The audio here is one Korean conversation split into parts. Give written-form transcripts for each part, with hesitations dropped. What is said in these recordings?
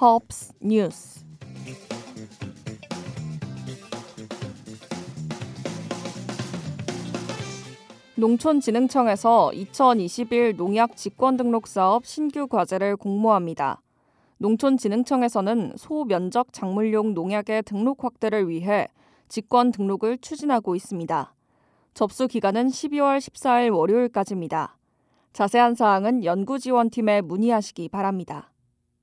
허브스 뉴스. 농촌진흥청에서 2021 농약 직권등록사업 신규 과제를 공모합니다. 농촌진흥청에서는 소면적 작물용 농약의 등록 확대를 위해 직권 등록을 추진하고 있습니다. 접수 기간은 12월 14일 월요일까지입니다. 자세한 사항은 연구지원팀에 문의하시기 바랍니다.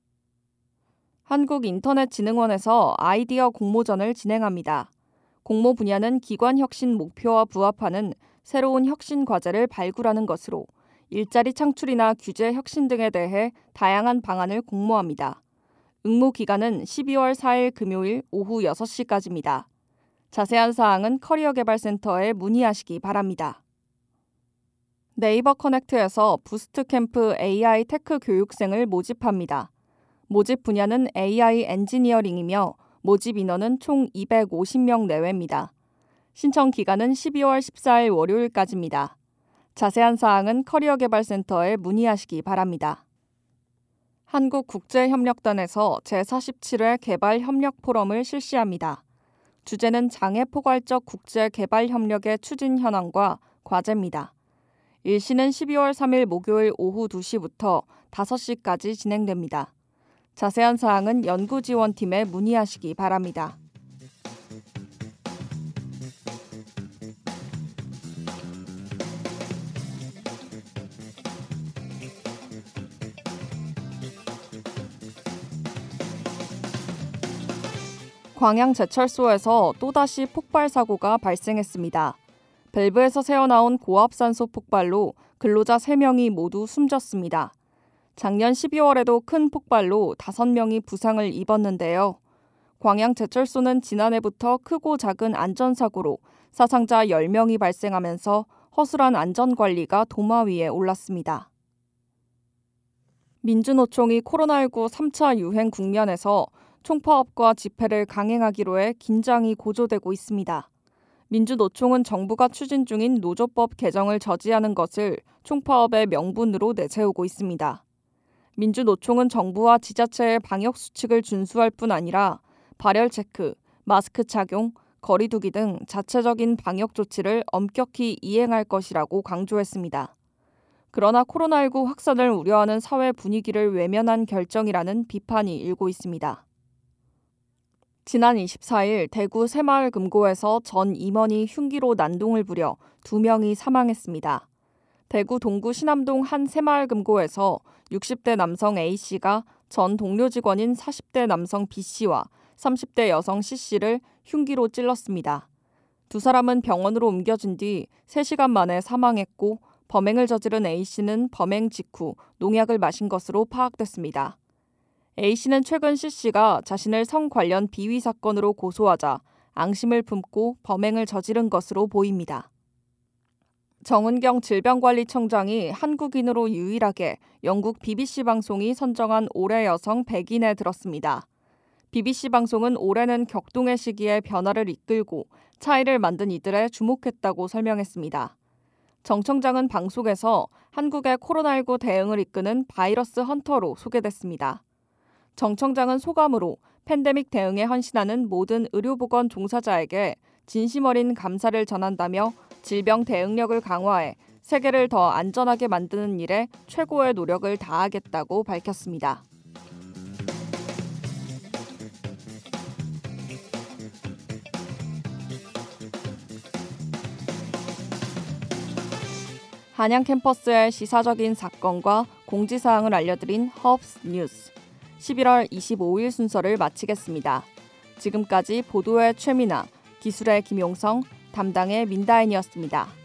한국인터넷진흥원에서 아이디어 공모전을 진행합니다. 공모 분야는 기관 혁신 목표와 부합하는 새로운 혁신 과제를 발굴하는 것으로 일자리 창출이나 규제 혁신 등에 대해 다양한 방안을 공모합니다. 응모 기간은 12월 4일 금요일 오후 6시까지입니다. 자세한 사항은 커리어개발센터에 문의하시기 바랍니다. 네이버 커넥트에서 부스트 캠프 AI 테크 교육생을 모집합니다. 모집 분야는 AI 엔지니어링이며 모집 인원은 총 250명 내외입니다. 신청 기간은 12월 14일 월요일까지입니다. 자세한 사항은 커리어개발센터에 문의하시기 바랍니다. 한국국제협력단에서 제47회 개발협력 포럼을 실시합니다. 주제는 장애포괄적 국제개발협력의 추진 현황과 과제입니다. 일시는 12월 3일 목요일 오후 2시부터 5시까지 진행됩니다. 자세한 사항은 연구지원팀에 문의하시기 바랍니다. 광양제철소에서 또다시 폭발 사고가 발생했습니다. 밸브에서 새어나온 고압산소 폭발로 근로자 3명이 모두 숨졌습니다. 작년 12월에도 큰 폭발로 5명이 부상을 입었는데요. 광양제철소는 지난해부터 크고 작은 안전사고로 사상자 10명이 발생하면서 허술한 안전관리가 도마 위에 올랐습니다. 민주노총이 코로나19 3차 유행 국면에서 총파업과 집회를 강행하기로 해 긴장이 고조되고 있습니다. 민주노총은 정부가 추진 중인 노조법 개정을 저지하는 것을 총파업의 명분으로 내세우고 있습니다. 민주노총은 정부와 지자체의 방역수칙을 준수할 뿐 아니라 발열 체크, 마스크 착용, 거리 두기 등 자체적인 방역 조치를 엄격히 이행할 것이라고 강조했습니다. 그러나 코로나19 확산을 우려하는 사회 분위기를 외면한 결정이라는 비판이 일고 있습니다. 지난 24일 대구 새마을금고에서 전 임원이 흉기로 난동을 부려 2명이 사망했습니다. 대구 동구 신암동 한 새마을금고에서 60대 남성 A씨가 전 동료 직원인 40대 남성 B씨와 30대 여성 C씨를 흉기로 찔렀습니다. 두 사람은 병원으로 옮겨진 뒤 3시간 만에 사망했고 범행을 저지른 A씨는 범행 직후 농약을 마신 것으로 파악됐습니다. A씨는 최근 C씨가 자신을 성 관련 비위 사건으로 고소하자 앙심을 품고 범행을 저지른 것으로 보입니다. 정은경 질병관리청장이 한국인으로 유일하게 영국 BBC 방송이 선정한 올해 여성 100인에 들었습니다. BBC 방송은 올해는 격동의 시기에 변화를 이끌고 차이를 만든 이들에 주목했다고 설명했습니다. 정 청장은 방송에서 한국의 코로나19 대응을 이끄는 바이러스 헌터로 소개됐습니다. 정 청장은 소감으로 팬데믹 대응에 헌신하는 모든 의료보건 종사자에게 진심 어린 감사를 전한다며 질병 대응력을 강화해 세계를 더 안전하게 만드는 일에 최고의 노력을 다하겠다고 밝혔습니다. 한양 캠퍼스의 시사적인 사건과 공지사항을 알려드린 허브스 뉴스. 11월 25일 순서를 마치겠습니다. 지금까지 보도의 최민아, 기술의 김용성, 담당의 민다인이었습니다.